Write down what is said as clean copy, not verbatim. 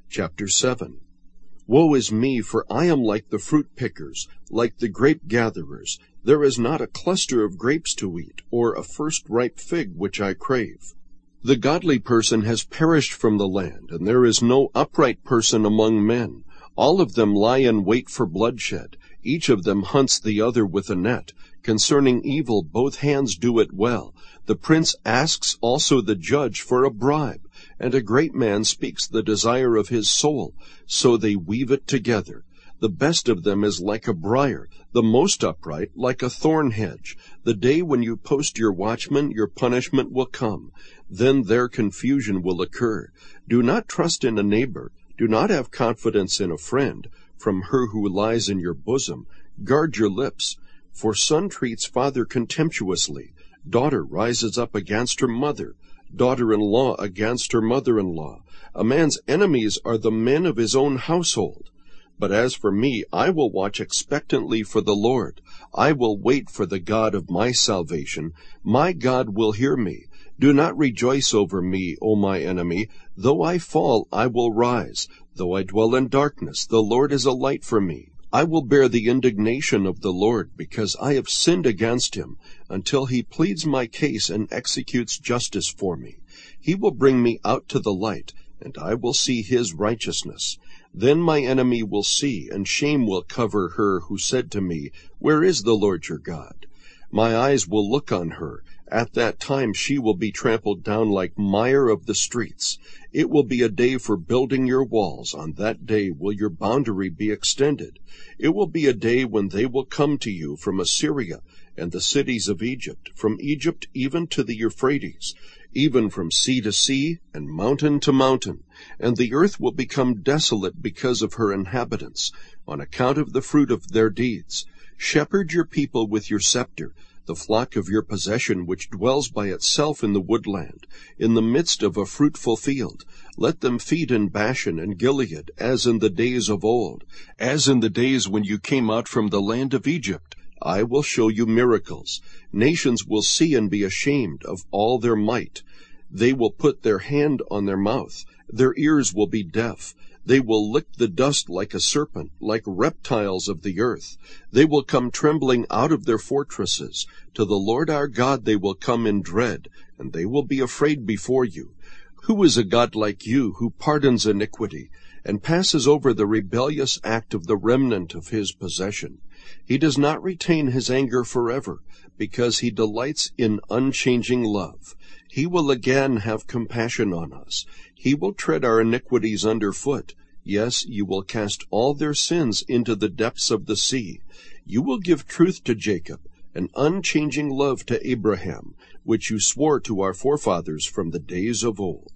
Chapter 7. Woe is me, for I am like the fruit pickers, like the grape gatherers. There is not a cluster of grapes to eat, or a first ripe fig which I crave. The godly person has perished from the land, and there is no upright person among men. All of them lie in wait for bloodshed. Each of them hunts the other with a net. Concerning evil, both hands do it well. The prince asks also the judge for a bribe, and a great man speaks the desire of his soul. So they weave it together. The best of them is like a briar, the most upright like a thorn hedge. The day when you post your watchmen, your punishment will come. Then their confusion will occur. Do not trust in a neighbor. Do not have confidence in a friend. From her who lies in your bosom, guard your lips. For son treats father contemptuously. Daughter rises up against her mother. Daughter-in-law against her mother-in-law. A man's enemies are the men of his own household. But as for me, I will watch expectantly for the Lord. I will wait for the God of my salvation. My God will hear me. Do not rejoice over me, O my enemy. Though I fall, I will rise. Though I dwell in darkness, the Lord is a light for me. I will bear the indignation of the Lord, because I have sinned against him, until he pleads my case and executes justice for me. He will bring me out to the light, and I will see his righteousness. Then my enemy will see, and shame will cover her who said to me, Where is the Lord your God? My eyes will look on her. At that time she will be trampled down like mire of the streets. It will be a day for building your walls. On that day will your boundary be extended. It will be a day when they will come to you from Assyria and the cities of Egypt, from Egypt even to the Euphrates, even from sea to sea and mountain to mountain. And the earth will become desolate because of her inhabitants, on account of the fruit of their deeds. Shepherd your people with your scepter, the flock of your possession which dwells by itself in the woodland, in the midst of a fruitful field. Let them feed in Bashan and Gilead, as in the days of old, as in the days when you came out from the land of Egypt. I will show you miracles. Nations will see and be ashamed of all their might. They will put their hand on their mouth. Their ears will be deaf. They will lick the dust like a serpent, like reptiles of the earth. They will come trembling out of their fortresses. To the Lord our God they will come in dread, and they will be afraid before you. Who is a God like you, who pardons iniquity, and passes over the rebellious act of the remnant of his possession? He does not retain his anger forever, because he delights in unchanging love. He will again have compassion on us. He will tread our iniquities underfoot. Yes, you will cast all their sins into the depths of the sea. You will give truth to Jacob, and unchanging love to Abraham, which you swore to our forefathers from the days of old.